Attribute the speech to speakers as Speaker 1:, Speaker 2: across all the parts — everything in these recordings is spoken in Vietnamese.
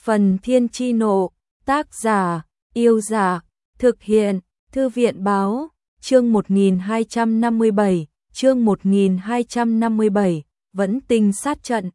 Speaker 1: Phần Thiên Chi Nộ, tác giả, Yêu Dạ, thực hiện, Thư viện Báo, chương 1257, vẫn tinh sát trận.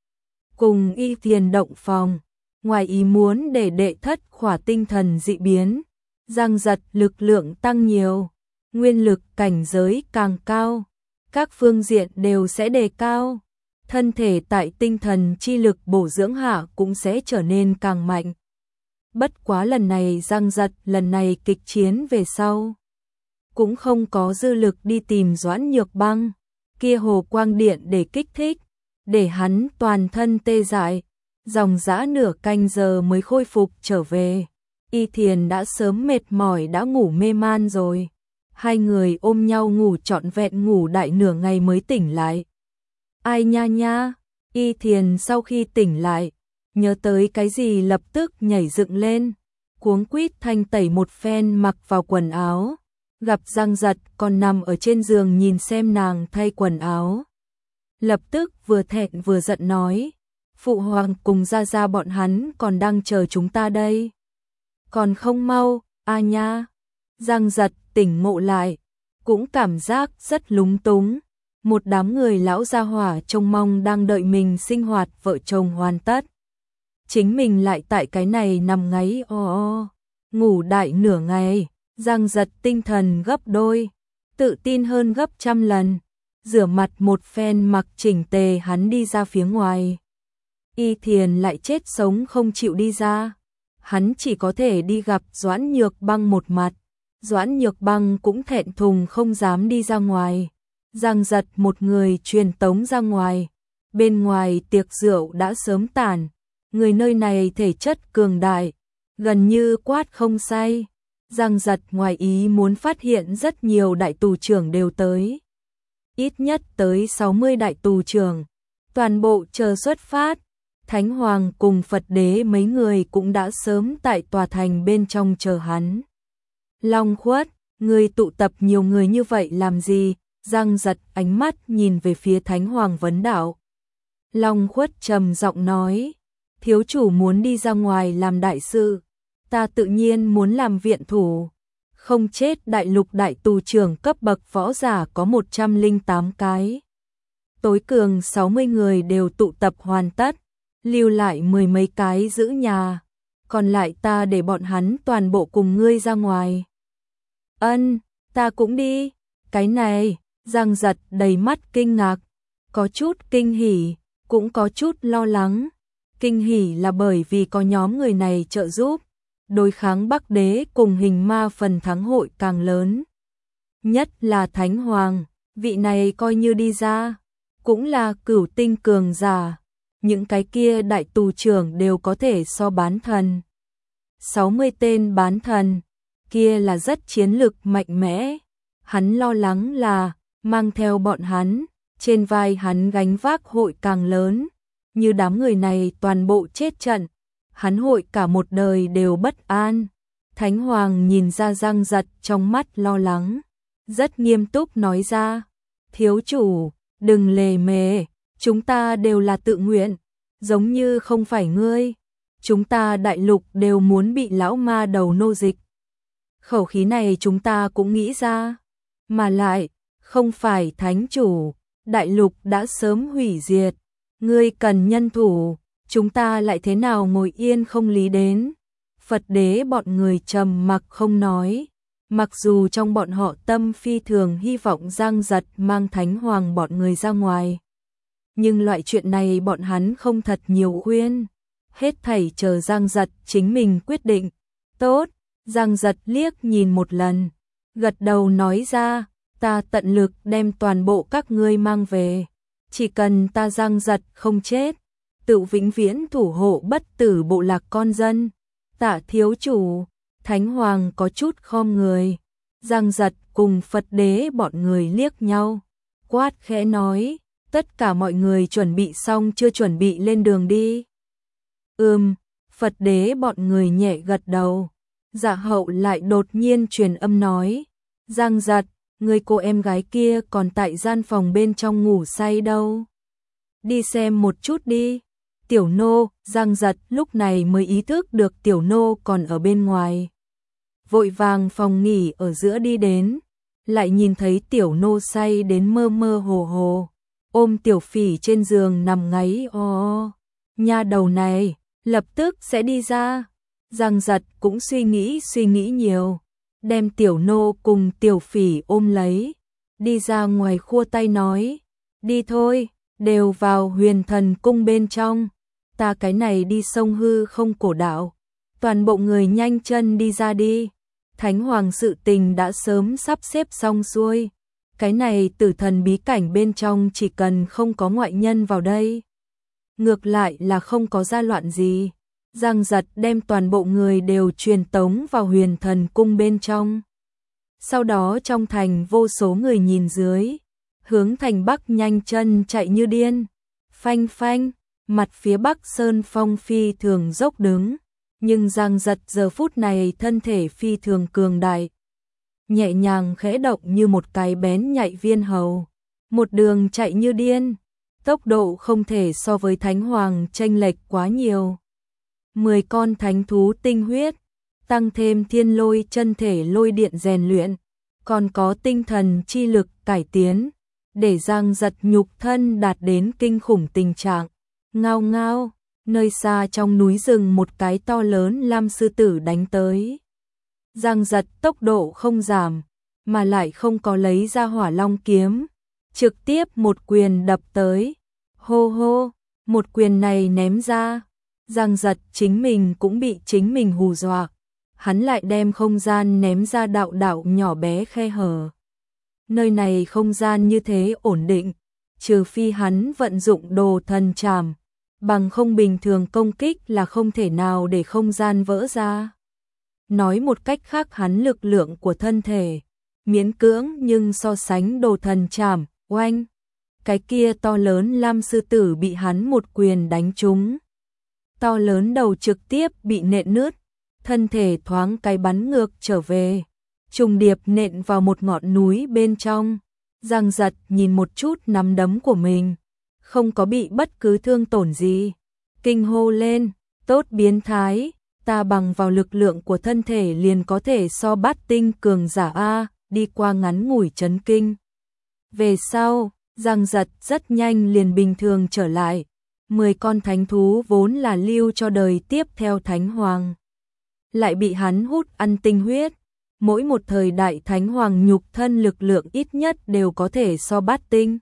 Speaker 1: Cùng Y Thiền động phòng, ngoài ý muốn để đệ thất khỏa tinh thần dị biến, Giang Giật lực lượng tăng nhiều, nguyên lực cảnh giới càng cao, các phương diện đều sẽ đề cao. Thân thể tại tinh thần chi lực bổ dưỡng hạ cũng sẽ trở nên càng mạnh. Bất quá lần này Giang Giật lần này kịch chiến về sau, cũng không có dư lực đi tìm Doãn Nhược Băng, kia hồ quang điện để kích thích, để hắn toàn thân tê dại, dòng dã nửa canh giờ mới khôi phục trở về. Y Thiền đã sớm mệt mỏi đã ngủ mê man rồi. Hai người ôm nhau ngủ trọn vẹn ngủ đại nửa ngày mới tỉnh lại. Ai nha nha, Y Thiền sau khi tỉnh lại, nhớ tới cái gì lập tức nhảy dựng lên, cuống quýt thanh tẩy một phen mặc vào quần áo, gặp Giang Giật còn nằm ở trên giường nhìn xem nàng thay quần áo. Lập tức vừa thẹn vừa giận nói, Phụ Hoàng cùng Gia Gia bọn hắn còn đang chờ chúng ta đây. Còn không mau, a nha. Giang Giật tỉnh ngộ lại, cũng cảm giác rất lúng túng. Một đám người lão gia hỏa trông mong đang đợi mình sinh hoạt vợ chồng hoàn tất. Chính mình lại tại cái này nằm ngáy ngủ đại nửa ngày. Giang Giật tinh thần gấp đôi, tự tin hơn gấp trăm lần. Rửa mặt một phen mặc chỉnh tề hắn đi ra phía ngoài. Y Thiền lại chết sống không chịu đi ra. Hắn chỉ có thể đi gặp Doãn Nhược Băng một mặt. Doãn Nhược Băng cũng thẹn thùng không dám đi ra ngoài. Giang Giật một người truyền tống ra ngoài. Bên ngoài tiệc rượu đã sớm tàn. Người nơi này thể chất cường đại, gần như quát không say. Giang Giật ngoài ý muốn phát hiện rất nhiều đại tù trưởng đều tới. Ít nhất tới 60 đại tù trưởng. Toàn bộ chờ xuất phát. Thánh Hoàng cùng Phật Đế mấy người cũng đã sớm tại tòa thành bên trong chờ hắn. Long Khuất, người tụ tập nhiều người như vậy làm gì? Giang Giật ánh mắt nhìn về phía Thánh Hoàng vấn đạo. Long Khuất trầm giọng nói, thiếu chủ muốn đi ra ngoài làm đại sự, ta tự nhiên muốn làm viện thủ. Không chết đại lục đại tù trưởng cấp bậc võ giả có 108 cái. Tối cường 60 người đều tụ tập hoàn tất, lưu lại mười mấy cái giữ nhà, còn lại ta để bọn hắn toàn bộ cùng ngươi ra ngoài. Ân, ta cũng đi. Cái này, Giang Giật đầy mắt kinh ngạc, có chút kinh hỉ, cũng có chút lo lắng. Kinh hỉ là bởi vì có nhóm người này trợ giúp, đối kháng Bắc Đế cùng Hình Ma phần thắng hội càng lớn. Nhất là Thánh Hoàng, vị này coi như đi ra, cũng là cửu tinh cường giả. Những cái kia đại tù trưởng đều có thể so bán thần. 60 tên bán thần, kia là rất chiến lực mạnh mẽ. Hắn lo lắng là, mang theo bọn hắn, trên vai hắn gánh vác hội càng lớn. Như đám người này toàn bộ chết trận, hắn hội cả một đời đều bất an. Thánh Hoàng nhìn ra Giang Giật trong mắt lo lắng, rất nghiêm túc nói ra, thiếu chủ, đừng lề mề, chúng ta đều là tự nguyện, giống như không phải ngươi, chúng ta đại lục đều muốn bị lão ma đầu nô dịch. Khẩu khí này chúng ta cũng nghĩ ra, mà lại, không phải thánh chủ, đại lục đã sớm hủy diệt, ngươi cần nhân thủ, chúng ta lại thế nào ngồi yên không lý đến. Phật Đế bọn người trầm mặc không nói, mặc dù trong bọn họ tâm phi thường hy vọng Giang Giật mang Thánh Hoàng bọn người ra ngoài. Nhưng loại chuyện này bọn hắn không thật nhiều khuyên, hết thảy chờ Giang Giật chính mình quyết định. Tốt, Giang Giật liếc nhìn một lần, gật đầu nói ra, ta tận lực đem toàn bộ các ngươi mang về, chỉ cần ta Giang Giật không chết, tự vĩnh viễn thủ hộ bất tử bộ lạc con dân. Tạ thiếu chủ. Thánh Hoàng có chút khom người. Giang Giật cùng Phật Đế bọn người liếc nhau, quát khẽ nói, tất cả mọi người chuẩn bị xong chưa, chuẩn bị lên đường đi. Phật Đế bọn người nhẹ gật đầu. Dạ Hậu lại đột nhiên truyền âm nói, Giang Giật, người cô em gái kia còn tại gian phòng bên trong ngủ say đâu. Đi xem một chút đi. Tiểu nô, Giang Giật lúc này mới ý thức được tiểu nô còn ở bên ngoài. Vội vàng phòng nghỉ ở giữa đi đến, lại nhìn thấy tiểu nô say đến mơ mơ hồ hồ, ôm tiểu phỉ trên giường nằm ngáy o. Nha đầu này, lập tức sẽ đi ra. Giang Giật cũng suy nghĩ nhiều, đem tiểu nô cùng tiểu phỉ ôm lấy, đi ra ngoài khua tay nói, đi thôi, đều vào Huyền Thần Cung bên trong, ta cái này đi sông hư không cổ đạo. Toàn bộ người nhanh chân đi ra đi. Thánh Hoàng sự tình đã sớm sắp xếp xong xuôi, cái này tử thần bí cảnh bên trong chỉ cần không có ngoại nhân vào đây, ngược lại là không có ra loạn gì. Giang Giật đem toàn bộ người đều truyền tống vào Huyền Thần Cung bên trong. Sau đó trong thành vô số người nhìn dưới, hướng thành Bắc nhanh chân chạy như điên. Phanh phanh, mặt phía Bắc Sơn Phong phi thường dốc đứng, nhưng Giang Giật giờ phút này thân thể phi thường cường đại, nhẹ nhàng khẽ động như một cái bén nhạy viên hầu, một đường chạy như điên, tốc độ không thể so với Thánh Hoàng chênh lệch quá nhiều. 10 con thánh thú tinh huyết, tăng thêm thiên lôi chân thể lôi điện rèn luyện, còn có tinh thần chi lực cải tiến, để Giang Giật nhục thân đạt đến kinh khủng tình trạng. Ngao ngao, nơi xa trong núi rừng một cái to lớn lam sư tử đánh tới. Giang Giật tốc độ không giảm, mà lại không có lấy ra Hỏa Long kiếm, trực tiếp một quyền đập tới. Hô hô, một quyền này ném ra, Giang Giật chính mình cũng bị chính mình hù dọa. Hắn lại đem không gian ném ra đạo đạo nhỏ bé khe hở. Nơi này không gian như thế ổn định, trừ phi hắn vận dụng đồ thần trảm, bằng không bình thường công kích là không thể nào để không gian vỡ ra. Nói một cách khác, hắn lực lượng của thân thể miễn cưỡng, nhưng so sánh đồ thần trảm, oanh, cái kia to lớn lam sư tử bị hắn một quyền đánh trúng. To lớn đầu trực tiếp bị nện nứt, thân thể thoáng cái bắn ngược trở về, trùng điệp nện vào một ngọn núi bên trong. Giang Giật nhìn một chút nắm đấm của mình, không có bị bất cứ thương tổn gì, kinh hô lên, tốt biến thái, ta bằng vào lực lượng của thân thể liền có thể so bát tinh cường giả a. Đi qua ngắn ngủi chấn kinh về sau, Giang Giật rất nhanh liền bình thường trở lại. 10 con thánh thú vốn là lưu cho đời tiếp theo Thánh Hoàng, lại bị hắn hút ăn tinh huyết. Mỗi một thời đại Thánh Hoàng nhục thân lực lượng ít nhất đều có thể so bát tinh.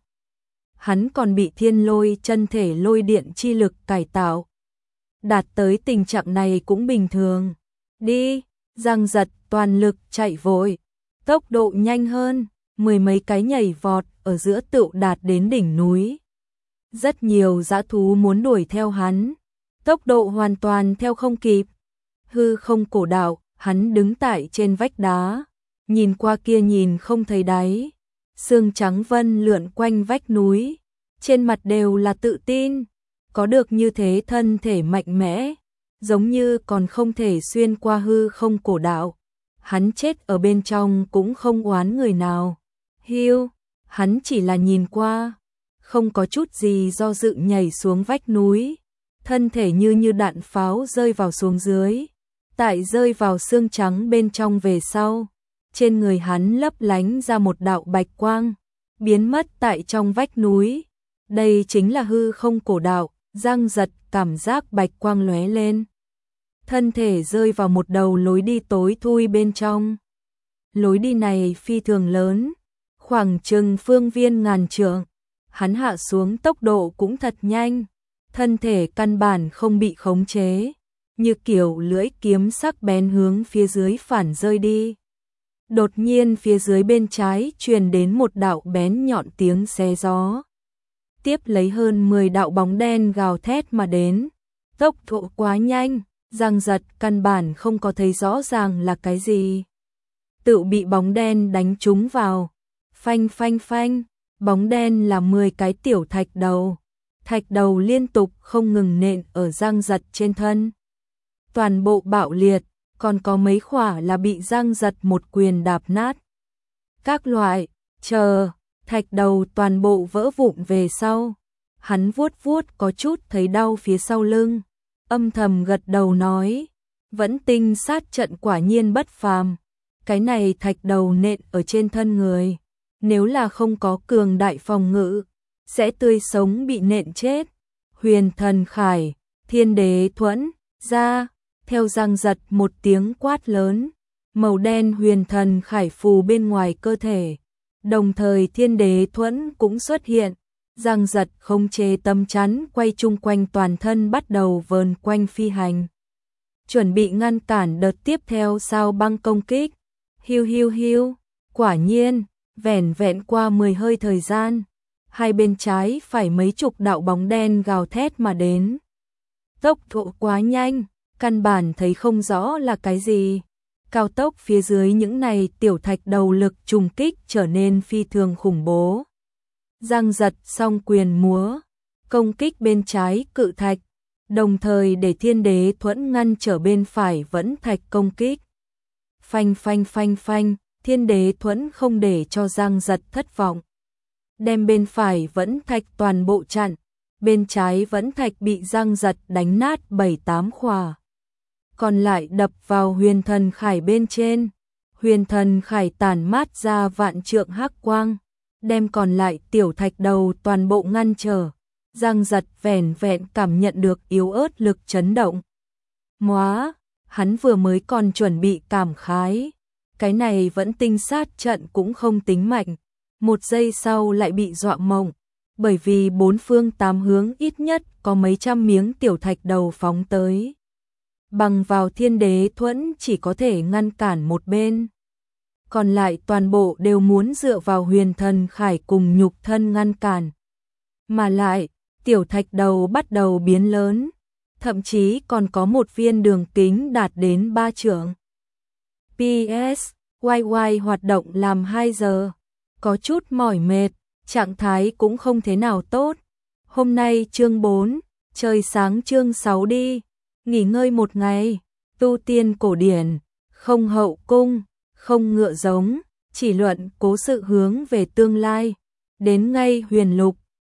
Speaker 1: Hắn còn bị thiên lôi chân thể lôi điện chi lực cải tạo, đạt tới tình trạng này cũng bình thường. Đi, Giang Giật toàn lực chạy vội, tốc độ nhanh hơn, 10 mấy cái nhảy vọt ở giữa tựu đạt đến đỉnh núi. Rất nhiều dã thú muốn đuổi theo hắn, tốc độ hoàn toàn theo không kịp. Hư không cổ đạo, hắn đứng tại trên vách đá, nhìn qua kia nhìn không thấy đáy. Sương trắng vân lượn quanh vách núi, trên mặt đều là tự tin, có được như thế thân thể mạnh mẽ, giống như còn không thể xuyên qua hư không cổ đạo. Hắn chết ở bên trong cũng không oán người nào. Hiu, hắn chỉ là nhìn qua, không có chút gì do dự nhảy xuống vách núi, thân thể như đạn pháo rơi vào xuống dưới. Tại rơi vào xương trắng bên trong về sau, trên người hắn lấp lánh ra một đạo bạch quang, biến mất tại trong vách núi. Đây chính là hư không cổ đạo. Giang Giật cảm giác bạch quang lóe lên, thân thể rơi vào một đầu lối đi tối thui bên trong. Lối đi này phi thường lớn, khoảng chừng phương viên ngàn trượng. Hắn hạ xuống tốc độ cũng thật nhanh, thân thể căn bản không bị khống chế, như kiểu lưỡi kiếm sắc bén hướng phía dưới phản rơi đi. Đột nhiên phía dưới bên trái truyền đến một đạo bén nhọn tiếng xé gió. Tiếp lấy hơn 10 đạo bóng đen gào thét mà đến, tốc độ quá nhanh, Giang Giật căn bản không có thấy rõ ràng là cái gì. Tự bị bóng đen đánh trúng vào, phanh phanh phanh, bóng đen là 10 cái tiểu thạch đầu liên tục không ngừng nện ở Giang Giật trên thân. Toàn bộ bạo liệt, còn có mấy khỏa là bị Giang Giật một quyền đạp nát. Các loại, thạch đầu toàn bộ vỡ vụn về sau, Hắn vuốt vuốt có chút thấy đau phía sau lưng, âm thầm gật đầu nói, vẫn tinh sát trận quả nhiên bất phàm. Cái này thạch đầu nện ở trên thân người, nếu là không có cường đại phòng ngự, sẽ tươi sống bị nện chết. Huyền thần khải, thiên đế thuẫn, ra, theo răng giật một tiếng quát lớn, màu đen huyền thần khải phù bên ngoài cơ thể, đồng thời thiên đế thuẫn cũng xuất hiện, răng giật không chế tâm chắn quay chung quanh toàn thân bắt đầu vờn quanh phi hành. Chuẩn bị ngăn cản đợt tiếp theo sao băng công kích. Hiu hiu hiu, quả nhiên, vẻn vẹn qua 10 hơi thời gian, hai bên trái phải mấy chục đạo bóng đen gào thét mà đến. Tốc độ quá nhanh, căn bản thấy không rõ là cái gì. Cao tốc phía dưới những này tiểu thạch đầu lực trùng kích trở nên phi thường khủng bố. Giang giật song quyền múa, công kích bên trái cự thạch, đồng thời để thiên đế thuẫn ngăn trở bên phải vẫn thạch công kích. Phanh phanh phanh phanh, thiên đế thuẫn không để cho Giang giật thất vọng. Đem bên phải vẫn thạch toàn bộ chặn, bên trái vẫn thạch bị Giang giật đánh nát 7-8 khỏa. Còn lại đập vào huyền thần khải bên trên, huyền thần khải tản mát ra vạn trượng hắc quang, đem còn lại tiểu thạch đầu toàn bộ ngăn trở. Giang giật vẻn vẹn cảm nhận được yếu ớt lực chấn động. Móa, hắn vừa mới còn chuẩn bị cảm khái, cái này vẫn tinh sát trận cũng không tính mạnh, một giây sau lại bị dọa mộng, bởi vì bốn phương tám hướng ít nhất có mấy trăm miếng tiểu thạch đầu phóng tới. Bằng vào thiên đế thuẫn chỉ có thể ngăn cản một bên, còn lại toàn bộ đều muốn dựa vào huyền thần khải cùng nhục thân ngăn cản. Mà lại, tiểu thạch đầu bắt đầu biến lớn, thậm chí còn có một viên đường kính đạt đến 3 trượng. PS, YY hoạt động làm 2 giờ, có chút mỏi mệt, trạng thái cũng không thế nào tốt. Hôm nay chương 4, trời sáng chương 6 đi, nghỉ ngơi một ngày, tu tiên cổ điển, không hậu cung, không ngựa giống, chỉ luận cố sự hướng về tương lai, đến ngay huyền lục,